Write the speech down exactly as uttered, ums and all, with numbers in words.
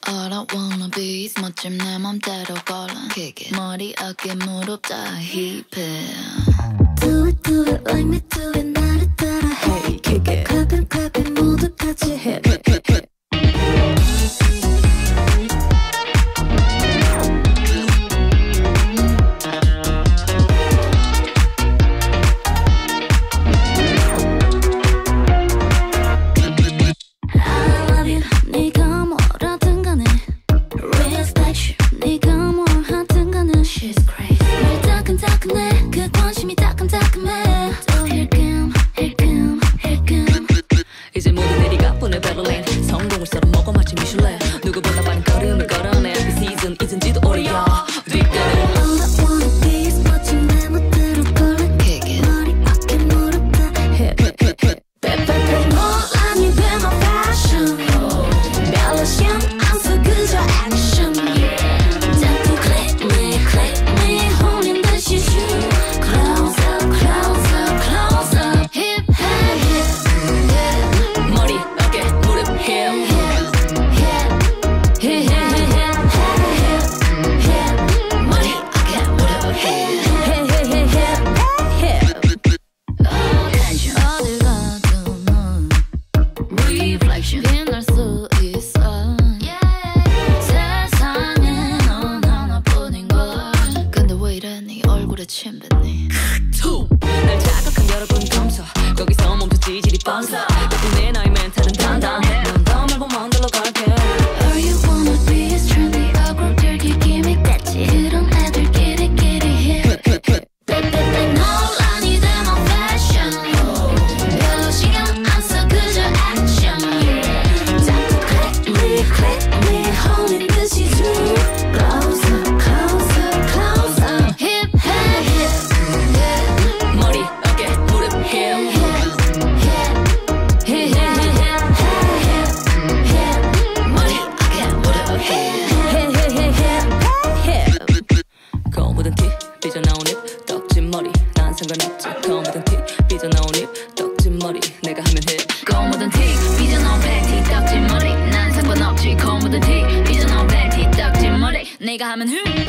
All I wanna be is 멋짐 내 맘대로 걸어 머리 어깨 무릎 다 힙해 Do it do it like me do it 나를 따라 해 Kick it clap it clap it 모두 같이 해 그 관심이 따끔따끔해 또 힐끔 힐끔 힐끔 이제 모두 내리가 보내 베를린 성공을 썰어 먹어 마치 미슐랭 누구보다 빠른 걸음을 걸어내 이 시즌 잊은지도 오래야 뒷걸음 All I wanna be is 멋진 내 멋대로 걸어 머리 어깨 무릎 다 hip hip hip hip 빼빼빼 논란이 돼 my fashion 별로 신경 안 써 그저 action 자꾸 click me click me 홀린 듯이 shoot 빛날 수 있어 세상에 넌 하나뿐인걸 근데 왜 이래 네 얼굴에 침 뱉니 날 자극한 여러분 검사 거기서 멈춰 지질이 뻔서 내 나이 멘탈은 단단해 넌 더 말고 먼들러 갈게 All you wanna be is trendy awkward dirty gimmick 같이 그런 애들끼리끼리 hip 빼빼빼 논란이 돼 my fashion 별로 신경 안 써 그저 action 자꾸 click me click me 홀린 듯이 zoom close up close up close up hip hip hip 머리 어깨 무릎 hip 검은 티 삐져나온 입 떡진 머리 난 상관없지 검은 티 삐져나온 입 떡진 머리 내가 하면 해 검은 티 삐져나온 팬티 떡진 머리 난 상관없지 검은 티 삐져나온 팬티 떡진 머리 내가 하면 흠